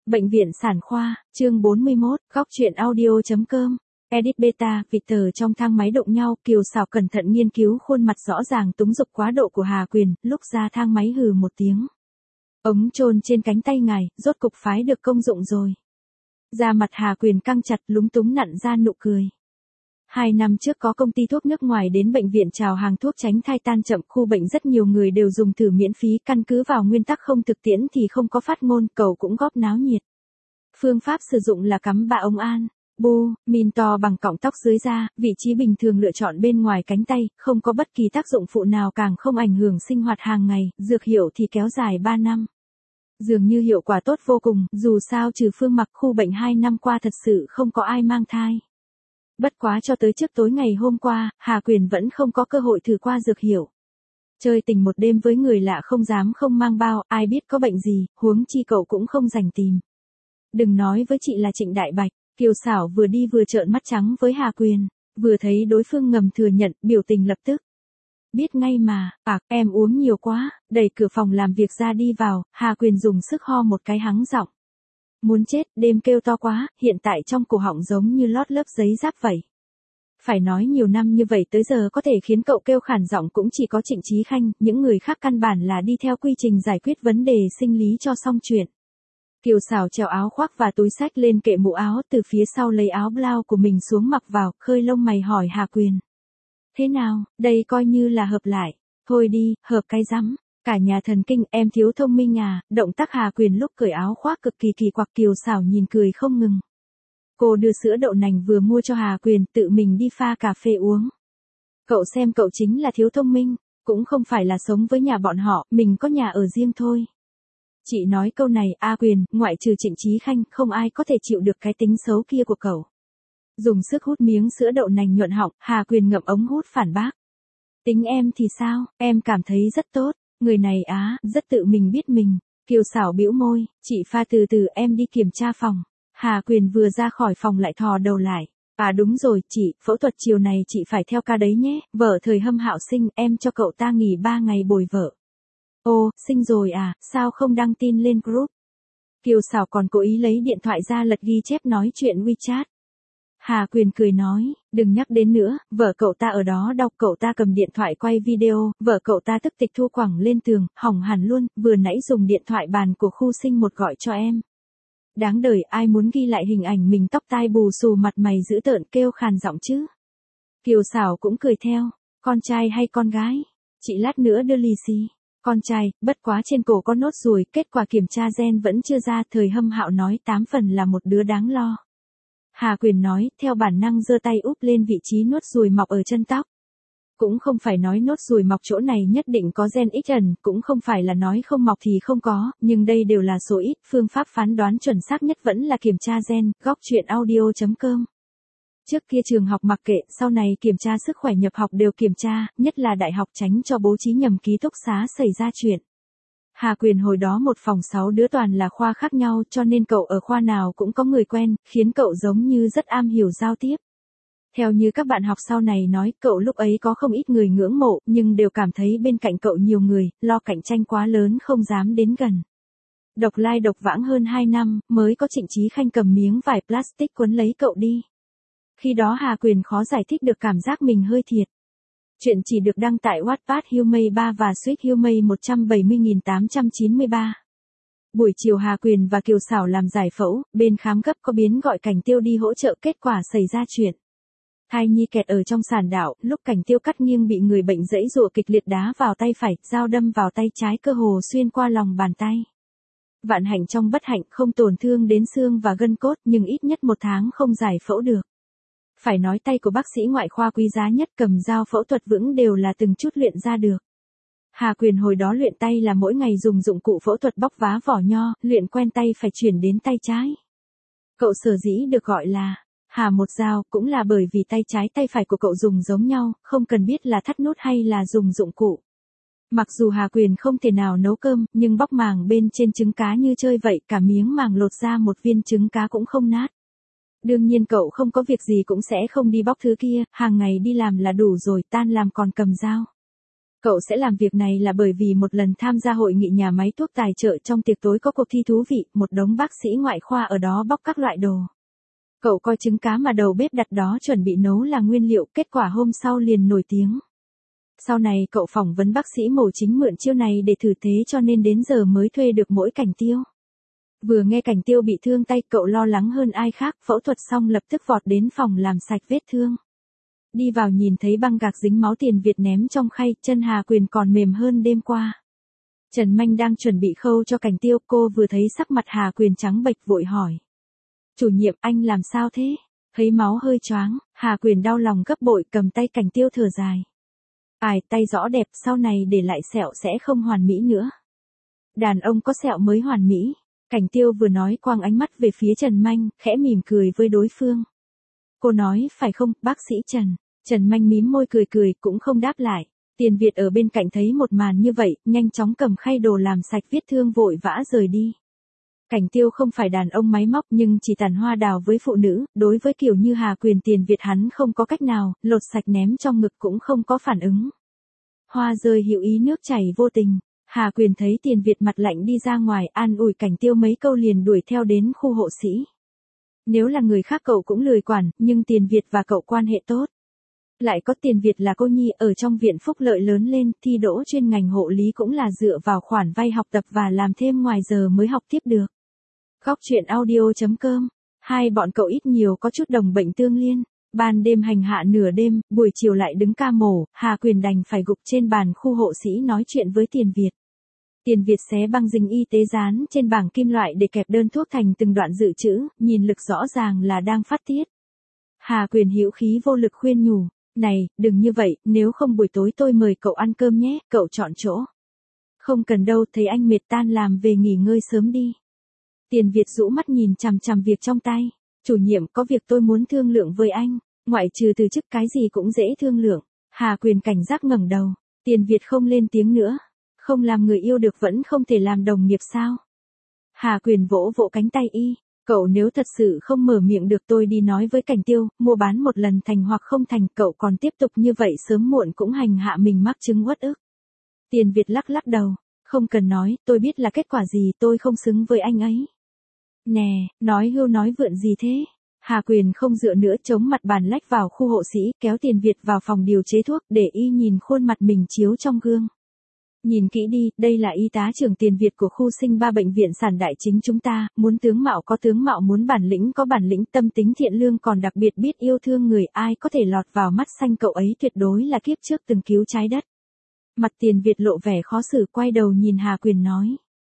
Bệnh viện sản khoa, chương 41, góc truyện audio.com. Edit beta, vịt tờ trong thang máy đụng nhau, Kiều Sảo cẩn thận nghiên cứu khuôn mặt rõ ràng túng dục quá độ của Hà Quyền, lúc ra thang máy hừ một tiếng. Ống chôn trên cánh tay ngài, rốt cục phái được công dụng rồi. Da mặt Hà Quyền căng chặt, lúng túng nặn ra nụ cười. 2 năm trước có công ty thuốc nước ngoài đến bệnh viện chào hàng thuốc tránh thai tan chậm, khu bệnh rất nhiều người đều dùng thử miễn phí, căn cứ vào nguyên tắc không thực tiễn thì không có phát ngôn, cậu cũng góp náo nhiệt. Phương pháp sử dụng là cắm bạ ống an, min to bằng cọng tóc dưới da, vị trí bình thường lựa chọn bên ngoài cánh tay, không có bất kỳ tác dụng phụ nào, càng không ảnh hưởng sinh hoạt hàng ngày, dược hiệu thì kéo dài 3 năm. Dường như hiệu quả tốt vô cùng, dù sao trừ Phương Mặc, khu bệnh 2 năm qua thật sự không có ai mang thai. Bất quá cho tới trước tối ngày hôm qua, Hà Quyền vẫn không có cơ hội thử qua dược hiệu. Chơi tình một đêm với người lạ không dám không mang bao, ai biết có bệnh gì, huống chi cậu cũng không rảnh tìm. Đừng nói với chị là Trịnh Đại Bạch, Kiều Sảo vừa đi vừa trợn mắt trắng với Hà Quyền, vừa thấy đối phương ngầm thừa nhận, biểu tình lập tức. Biết ngay mà, em uống nhiều quá, đẩy cửa phòng làm việc ra đi vào, Hà Quyền dùng sức ho một cái hắng giọng. Muốn chết, đêm kêu to quá, hiện tại trong cổ họng giống như lót lớp giấy giáp vậy. Phải nói nhiều năm như vậy tới giờ có thể khiến cậu kêu khản giọng cũng chỉ có Trịnh Chí Khanh, những người khác căn bản là đi theo quy trình giải quyết vấn đề sinh lý cho xong chuyện. Kiều Sảo treo áo khoác và túi xách lên kệ mũ áo, từ phía sau lấy áo blau của mình xuống mặc vào, khơi lông mày hỏi Hà Quyền. Thế nào, đây coi như là hợp lại. Thôi đi, hợp cái rắm. Cả nhà thần kinh, em thiếu thông minh à, động tác Hà Quyền lúc cởi áo khoác cực kỳ kỳ quặc. Kiều Sảo nhìn cười không ngừng. Cô đưa sữa đậu nành vừa mua cho Hà Quyền, tự mình đi pha cà phê uống. Cậu xem cậu chính là thiếu thông minh, cũng không phải là sống với nhà bọn họ, mình có nhà ở riêng thôi. Chị nói câu này, Quyền, ngoại trừ Trịnh Chí Khanh, không ai có thể chịu được cái tính xấu kia của cậu. Dùng sức hút miếng sữa đậu nành nhuận họng, Hà Quyền ngậm ống hút phản bác. Tính em thì sao, em cảm thấy rất tốt, người này rất tự mình biết mình. Kiều Sảo bĩu môi, chị pha từ từ, em đi kiểm tra phòng. Hà Quyền vừa ra khỏi phòng lại thò đầu lại. Đúng rồi, chị, phẫu thuật chiều này chị phải theo ca đấy nhé, vợ thời Hâm Hạo sinh, em cho cậu ta nghỉ 3 ngày bồi vợ. Ồ, sinh rồi à, sao không đăng tin lên group? Kiều Sảo còn cố ý lấy điện thoại ra lật ghi chép nói chuyện WeChat. Hà Quyền cười nói, đừng nhắc đến nữa, vợ cậu ta ở đó đọc, cậu ta cầm điện thoại quay video, vợ cậu ta tức tịch thu quẳng lên tường, hỏng hẳn luôn, vừa nãy dùng điện thoại bàn của khu sinh một gọi cho em. Đáng đời, ai muốn ghi lại hình ảnh mình tóc tai bù xù mặt mày dữ tợn kêu khàn giọng chứ. Kiều Sảo cũng cười theo, con trai hay con gái? Chị lát nữa đưa lì xì. Con trai, bất quá trên cổ có nốt ruồi, kết quả kiểm tra gen vẫn chưa ra, thời Hâm Hạo nói 8 phần là một đứa đáng lo. Hà Quyền nói, theo bản năng giơ tay úp lên vị trí nốt ruồi mọc ở chân tóc. Cũng không phải nói nốt ruồi mọc chỗ này nhất định có gen X ẩn, cũng không phải là nói không mọc thì không có, nhưng đây đều là số ít, phương pháp phán đoán chuẩn xác nhất vẫn là kiểm tra gen, góc truyện audio.com. Trước kia trường học mặc kệ, sau này kiểm tra sức khỏe nhập học đều kiểm tra, nhất là đại học tránh cho bố trí nhầm ký túc xá xảy ra chuyện. Hà Quyền hồi đó một phòng 6 đứa toàn là khoa khác nhau, cho nên cậu ở khoa nào cũng có người quen, khiến cậu giống như rất am hiểu giao tiếp. Theo như các bạn học sau này nói, cậu lúc ấy có không ít người ngưỡng mộ, nhưng đều cảm thấy bên cạnh cậu nhiều người, lo cạnh tranh quá lớn không dám đến gần. Độc lai độc vãng hơn 2 năm, mới có Trịnh Chí Khanh cầm miếng vải plastic quấn lấy cậu đi. Khi đó Hà Quyền khó giải thích được cảm giác mình hơi thiệt. Chuyện chỉ được đăng tại Wattpad Humay 3 và Sweet Humay 170.893. Buổi chiều Hà Quyền và Kiều Sảo làm giải phẫu, bên khám gấp có biến gọi Cảnh Tiêu đi hỗ trợ, kết quả xảy ra chuyện. Thai nhi kẹt ở trong sản đạo, lúc Cảnh Tiêu cắt nghiêng bị người bệnh giãy giụa kịch liệt đá vào tay phải, dao đâm vào tay trái, cơ hồ xuyên qua lòng bàn tay. Vạn hạnh trong bất hạnh, không tổn thương đến xương và gân cốt, nhưng ít nhất 1 tháng không giải phẫu được. Phải nói tay của bác sĩ ngoại khoa quý giá nhất, cầm dao phẫu thuật vững đều là từng chút luyện ra được. Hà Quyền hồi đó luyện tay là mỗi ngày dùng dụng cụ phẫu thuật bóc vá vỏ nho, luyện quen tay phải chuyển đến tay trái. Cậu sở dĩ được gọi là Hà một dao, cũng là bởi vì tay trái tay phải của cậu dùng giống nhau, không cần biết là thắt nút hay là dùng dụng cụ. Mặc dù Hà Quyền không thể nào nấu cơm, nhưng bóc màng bên trên trứng cá như chơi vậy, cả miếng màng lột ra một viên trứng cá cũng không nát. Đương nhiên cậu không có việc gì cũng sẽ không đi bóc thứ kia, hàng ngày đi làm là đủ rồi, tan làm còn cầm dao. Cậu sẽ làm việc này là bởi vì một lần tham gia hội nghị nhà máy thuốc tài trợ trong tiệc tối có cuộc thi thú vị, một đống bác sĩ ngoại khoa ở đó bóc các loại đồ. Cậu coi trứng cá mà đầu bếp đặt đó chuẩn bị nấu là nguyên liệu, kết quả hôm sau liền nổi tiếng. Sau này cậu phỏng vấn bác sĩ mổ chính mượn chiêu này để thử thế cho nên đến giờ mới thuê được mỗi Cảnh Tiêu. Vừa nghe Cảnh Tiêu bị thương tay cậu lo lắng hơn ai khác, phẫu thuật xong lập tức vọt đến phòng làm sạch vết thương. Đi vào nhìn thấy băng gạc dính máu Tiền Việt ném trong khay, chân Hà Quyền còn mềm hơn đêm qua. Trần Manh đang chuẩn bị khâu cho Cảnh Tiêu, cô vừa thấy sắc mặt Hà Quyền trắng bệch vội hỏi. Chủ nhiệm, anh làm sao thế? Thấy máu hơi choáng, Hà Quyền đau lòng gấp bội cầm tay Cảnh Tiêu thở dài. Ai, tay rõ đẹp, sau này để lại sẹo sẽ không hoàn mỹ nữa. Đàn ông có sẹo mới hoàn mỹ. Cảnh Tiêu vừa nói quang ánh mắt về phía Trần Manh, khẽ mỉm cười với đối phương. Cô nói, phải không, bác sĩ Trần? Trần Manh mím môi cười cười, cũng không đáp lại. Tiền Việt ở bên cạnh thấy một màn như vậy, nhanh chóng cầm khay đồ làm sạch vết thương vội vã rời đi. Cảnh Tiêu không phải đàn ông máy móc nhưng chỉ tàn hoa đào với phụ nữ, đối với kiểu như Hà Quyền Tiền Việt hắn không có cách nào, lột sạch ném trong ngực cũng không có phản ứng. Hoa rơi hữu ý nước chảy vô tình. Hà Quyền thấy Tiền Việt mặt lạnh đi ra ngoài, an ủi Cảnh Tiêu mấy câu liền đuổi theo đến khu hộ sĩ. Nếu là người khác cậu cũng lười quản, nhưng Tiền Việt và cậu quan hệ tốt. Lại có Tiền Việt là cô nhi ở trong viện phúc lợi lớn lên, thi đỗ chuyên ngành hộ lý cũng là dựa vào khoản vay học tập và làm thêm ngoài giờ mới học tiếp được. Góc truyện audio.com. Hai bọn cậu ít nhiều có chút đồng bệnh tương liên. Ban đêm hành hạ nửa đêm, buổi chiều lại đứng ca mổ, Hà Quyền đành phải gục trên bàn khu hộ sĩ nói chuyện với Tiền Việt. Tiền Việt xé băng dính y tế dán trên bảng kim loại để kẹp đơn thuốc thành từng đoạn dự trữ, nhìn lực rõ ràng là đang phát tiết. Hà Quyền hữu khí vô lực khuyên nhủ, này, đừng như vậy, nếu không buổi tối tôi mời cậu ăn cơm nhé, cậu chọn chỗ. Không cần đâu, thấy anh mệt tan làm về nghỉ ngơi sớm đi. Tiền Việt rũ mắt nhìn chằm chằm việc trong tay. Chủ nhiệm, có việc tôi muốn thương lượng với anh, ngoại trừ từ chức cái gì cũng dễ thương lượng. Hà Quyền cảnh giác ngẩng đầu. Tiền Việt không lên tiếng nữa. Không làm người yêu được vẫn không thể làm đồng nghiệp sao? Hà Quyền vỗ vỗ cánh tay y. Cậu nếu thật sự không mở miệng được tôi đi nói với Cảnh Tiêu, mua bán một lần thành hoặc không thành, cậu còn tiếp tục như vậy sớm muộn cũng hành hạ mình mắc chứng uất ức. Tiền Việt lắc lắc đầu. Không cần nói, tôi biết là kết quả gì, tôi không xứng với anh ấy. Nè, nói hưu nói vượn gì thế? Hà Quyền không dựa nữa chống mặt bàn lách vào khu hộ sĩ, kéo Tiền Việt vào phòng điều chế thuốc để y nhìn khuôn mặt mình chiếu trong gương. Nhìn kỹ đi, đây là y tá trưởng Tiền Việt của khu sinh 3 bệnh viện sản đại chính chúng ta, muốn tướng mạo có tướng mạo, muốn bản lĩnh có bản lĩnh, tâm tính thiện lương còn đặc biệt biết yêu thương người, ai có thể lọt vào mắt xanh cậu ấy tuyệt đối là kiếp trước từng cứu trái đất. Mặt Tiền Việt lộ vẻ khó xử, quay đầu nhìn Hà Quyền nói.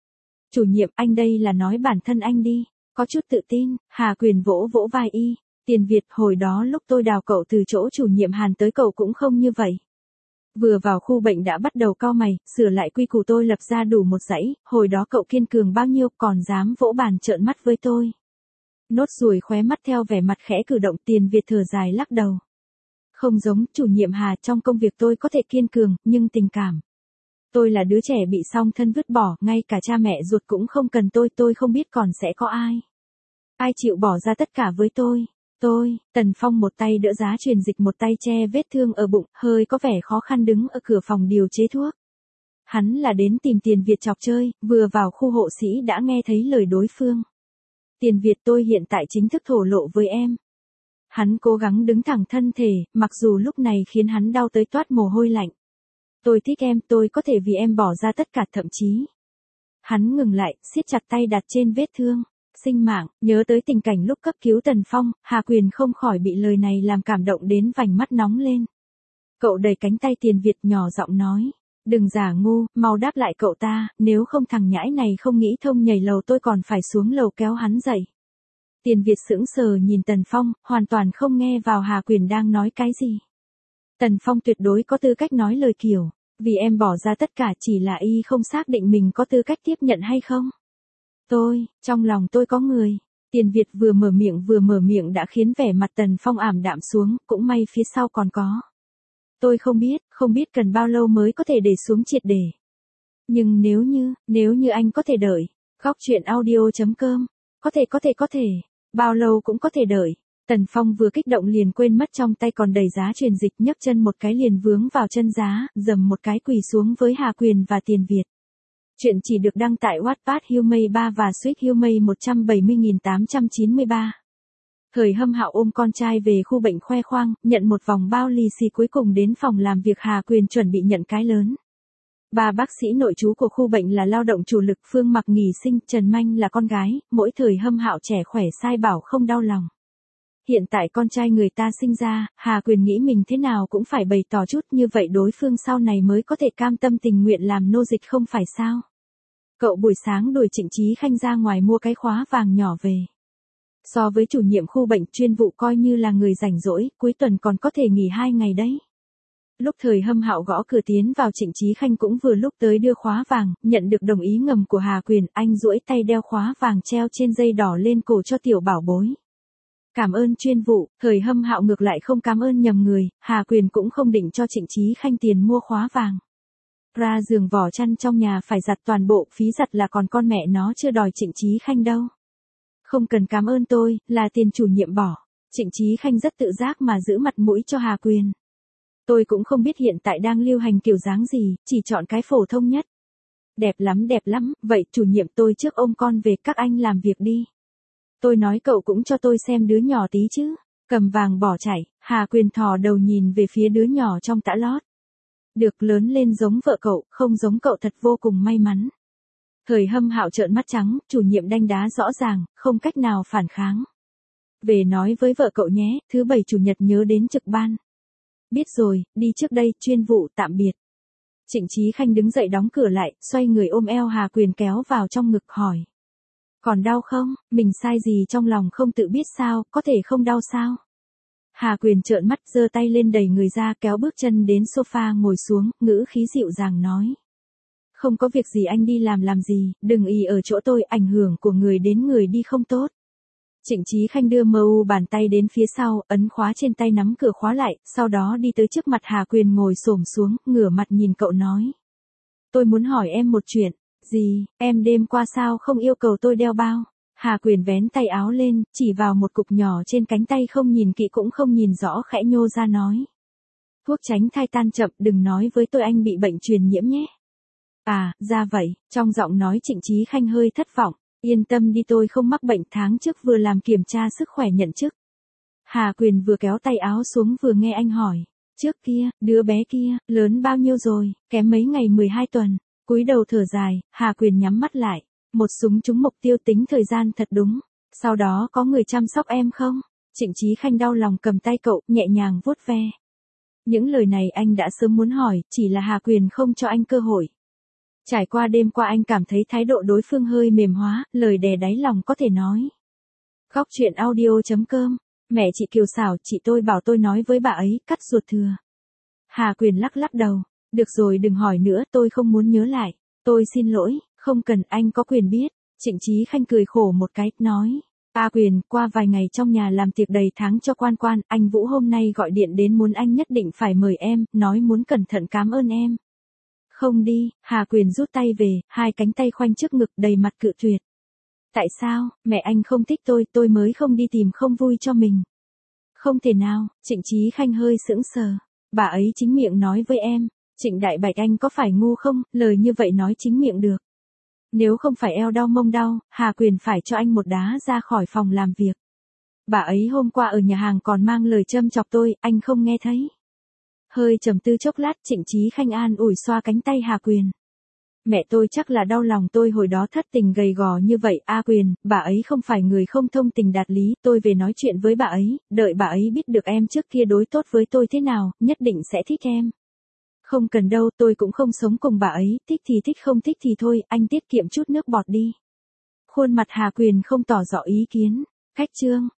Chủ nhiệm, anh đây là nói bản thân anh đi. Có chút tự tin, Hà Quyền vỗ vỗ vai y. Tiền Việt, hồi đó lúc tôi đào cậu từ chỗ chủ nhiệm Hàn tới cậu cũng không như vậy. Vừa vào khu bệnh đã bắt đầu cau mày, sửa lại quy củ tôi lập ra đủ một dãy, hồi đó cậu kiên cường bao nhiêu còn dám vỗ bàn trợn mắt với tôi. Nốt ruồi khóe mắt theo vẻ mặt khẽ cử động. Tiền Việt thở dài lắc đầu. Không giống, chủ nhiệm Hà, trong công việc tôi có thể kiên cường, nhưng tình cảm. Tôi là đứa trẻ bị song thân vứt bỏ, ngay cả cha mẹ ruột cũng không cần tôi không biết còn sẽ có ai. Ai chịu bỏ ra tất cả với tôi. Tần Phong một tay đỡ giá truyền dịch một tay che vết thương ở bụng, hơi có vẻ khó khăn đứng ở cửa phòng điều chế thuốc. Hắn là đến tìm Tiền Việt chọc chơi, vừa vào khu hộ sĩ đã nghe thấy lời đối phương. Tiền Việt, tôi hiện tại chính thức thổ lộ với em. Hắn cố gắng đứng thẳng thân thể, mặc dù lúc này khiến hắn đau tới toát mồ hôi lạnh. Tôi thích em, tôi có thể vì em bỏ ra tất cả, thậm chí. Hắn ngừng lại, siết chặt tay đặt trên vết thương. Sinh mạng, nhớ tới tình cảnh lúc cấp cứu Tần Phong, Hà Quyền không khỏi bị lời này làm cảm động đến vành mắt nóng lên. Cậu đẩy cánh tay Tiền Việt nhỏ giọng nói. Đừng giả ngu, mau đáp lại cậu ta, nếu không thằng nhãi này không nghĩ thông nhảy lầu tôi còn phải xuống lầu kéo hắn dậy. Tiền Việt sững sờ nhìn Tần Phong, hoàn toàn không nghe vào Hà Quyền đang nói cái gì. Tần Phong tuyệt đối có tư cách nói lời kiểu, vì em bỏ ra tất cả, chỉ là y không xác định mình có tư cách tiếp nhận hay không. Trong lòng tôi có người. Tiền Việt vừa mở miệng đã khiến vẻ mặt Tần Phong ảm đạm xuống, cũng may phía sau còn có. Tôi không biết cần bao lâu mới có thể để xuống triệt để. Nhưng nếu như anh có thể đợi. Góc truyện audio.com. Có thể. Bao lâu cũng có thể đợi. Tần Phong vừa kích động liền quên mất trong tay còn đầy giá truyền dịch, nhấc chân một cái liền vướng vào chân giá, dầm một cái quỳ xuống với Hà Quyền và Tiền Việt. Chuyện chỉ được đăng tại Wattpad Humay 3 và Sweet Humay 170.893. Thời Hâm Hạo ôm con trai về khu bệnh khoe khoang, nhận một vòng bao lì xì, cuối cùng đến phòng làm việc Hà Quyền chuẩn bị nhận cái lớn. Ba bác sĩ nội trú của khu bệnh là lao động chủ lực, Phương Mặc nghỉ sinh, Trần Manh là con gái, mỗi Thời Hâm Hạo trẻ khỏe sai bảo không đau lòng. Hiện tại con trai người ta sinh ra, Hà Quyền nghĩ mình thế nào cũng phải bày tỏ chút, như vậy đối phương sau này mới có thể cam tâm tình nguyện làm nô dịch không phải sao. Cậu buổi sáng đuổi Trịnh Chí Khanh ra ngoài mua cái khóa vàng nhỏ về. So với chủ nhiệm khu bệnh chuyên vụ coi như là người rảnh rỗi, cuối tuần còn có thể nghỉ 2 ngày đấy. Lúc Thời Hâm Hạo gõ cửa tiến vào, Trịnh Chí Khanh cũng vừa lúc tới đưa khóa vàng, nhận được đồng ý ngầm của Hà Quyền, anh duỗi tay đeo khóa vàng treo trên dây đỏ lên cổ cho tiểu bảo bối. Cảm ơn chuyên vụ. Thời Hâm Hạo ngược lại không cảm ơn nhầm người, Hà Quyền cũng không định cho Trịnh Chí Khanh tiền mua khóa vàng. Ra giường vỏ chăn trong nhà phải giặt toàn bộ, phí giặt là còn con mẹ nó chưa đòi Trịnh Chí Khanh đâu. Không cần cảm ơn tôi, là tiền chủ nhiệm bỏ. Trịnh Chí Khanh rất tự giác mà giữ mặt mũi cho Hà Quyền. Tôi cũng không biết hiện tại đang lưu hành kiểu dáng gì, chỉ chọn cái phổ thông nhất. Đẹp lắm, vậy chủ nhiệm tôi trước ôm con về, các anh làm việc đi. Tôi nói cậu cũng cho tôi xem đứa nhỏ tí chứ. Cầm vàng bỏ chạy, Hà Quyền thò đầu nhìn về phía đứa nhỏ trong tã lót. Được, lớn lên giống vợ cậu, không giống cậu thật vô cùng may mắn. Thời Hâm Hạo trợn mắt trắng, chủ nhiệm đanh đá rõ ràng, không cách nào phản kháng. Về nói với vợ cậu nhé, thứ 7 chủ nhật nhớ đến trực ban. Biết rồi, đi trước đây, chuyên vụ, tạm biệt. Trịnh Chí Khanh đứng dậy đóng cửa lại, xoay người ôm eo Hà Quyền kéo vào trong ngực hỏi. Còn đau không, mình sai gì trong lòng không tự biết sao, có thể không đau sao? Hà Quyền trợn mắt, giơ tay lên đẩy người ra, kéo bước chân đến sofa ngồi xuống, ngữ khí dịu dàng nói. Không có việc gì anh đi làm gì, đừng ì ở chỗ tôi, ảnh hưởng của người đến người đi không tốt. Trịnh Chí Khanh đưa bàn tay đến phía sau, ấn khóa trên tay, nắm cửa khóa lại, sau đó đi tới trước mặt Hà Quyền ngồi xổm xuống, ngửa mặt nhìn cậu nói. Tôi muốn hỏi em một chuyện. Gì, em đêm qua sao không yêu cầu tôi đeo bao? Hà Quyền vén tay áo lên, chỉ vào một cục nhỏ trên cánh tay, không nhìn kỹ cũng không nhìn rõ, khẽ nhô ra nói. Thuốc tránh thai tan chậm, đừng nói với tôi anh bị bệnh truyền nhiễm nhé. À, ra vậy, trong giọng nói Trịnh Chí Khanh hơi thất vọng. Yên tâm đi, tôi không mắc bệnh, tháng trước vừa làm kiểm tra sức khỏe nhận chức. Hà Quyền vừa kéo tay áo xuống vừa nghe anh hỏi. Trước kia, đứa bé kia, lớn bao nhiêu rồi, kém mấy ngày 12 tuần. Cúi đầu thở dài, Hà Quyền nhắm mắt lại. Một súng trúng mục tiêu, tính thời gian thật đúng. Sau đó có người chăm sóc em không? Trịnh Chí Khanh đau lòng cầm tay cậu, nhẹ nhàng vuốt ve. Những lời này anh đã sớm muốn hỏi, chỉ là Hà Quyền không cho anh cơ hội. Trải qua đêm qua anh cảm thấy thái độ đối phương hơi mềm hóa, lời đè đáy lòng có thể nói. Góc truyện audio.com. Mẹ chị Kiều xảo, chị tôi bảo tôi nói với bà ấy, cắt ruột thừa. Hà Quyền lắc đầu. Được rồi, đừng hỏi nữa, tôi không muốn nhớ lại. Tôi xin lỗi, không cần, anh có quyền biết. Trịnh Chí Khanh cười khổ một cái, nói. Quyền, qua vài ngày trong nhà làm tiệc đầy tháng cho quan, anh Vũ hôm nay gọi điện đến muốn anh nhất định phải mời em, nói muốn cẩn thận cảm ơn em. Không đi, Hà Quyền rút tay về, hai cánh tay khoanh trước ngực, đầy mặt cự tuyệt. Tại sao, mẹ anh không thích tôi mới không đi tìm không vui cho mình. Không thể nào, Trịnh Chí Khanh hơi sững sờ. Bà ấy chính miệng nói với em. Trịnh Đại Bạch, anh có phải ngu không, lời như vậy nói chính miệng được. Nếu không phải eo đau mông đau, Hà Quyền phải cho anh một đá ra khỏi phòng làm việc. Bà ấy hôm qua ở nhà hàng còn mang lời châm chọc tôi, anh không nghe thấy. Hơi trầm tư chốc lát, Trịnh Chí Khanh an ủi xoa cánh tay Hà Quyền. Mẹ tôi chắc là đau lòng tôi hồi đó thất tình gầy gò như vậy. Quyền, bà ấy không phải người không thông tình đạt lý, tôi về nói chuyện với bà ấy, đợi bà ấy biết được em trước kia đối tốt với tôi thế nào, nhất định sẽ thích em. Không cần đâu, tôi cũng không sống cùng bà ấy, thích thì thích, không thích thì thôi, anh tiết kiệm chút nước bọt đi. Khuôn mặt Hà Quyền không tỏ rõ ý kiến. Cách chương.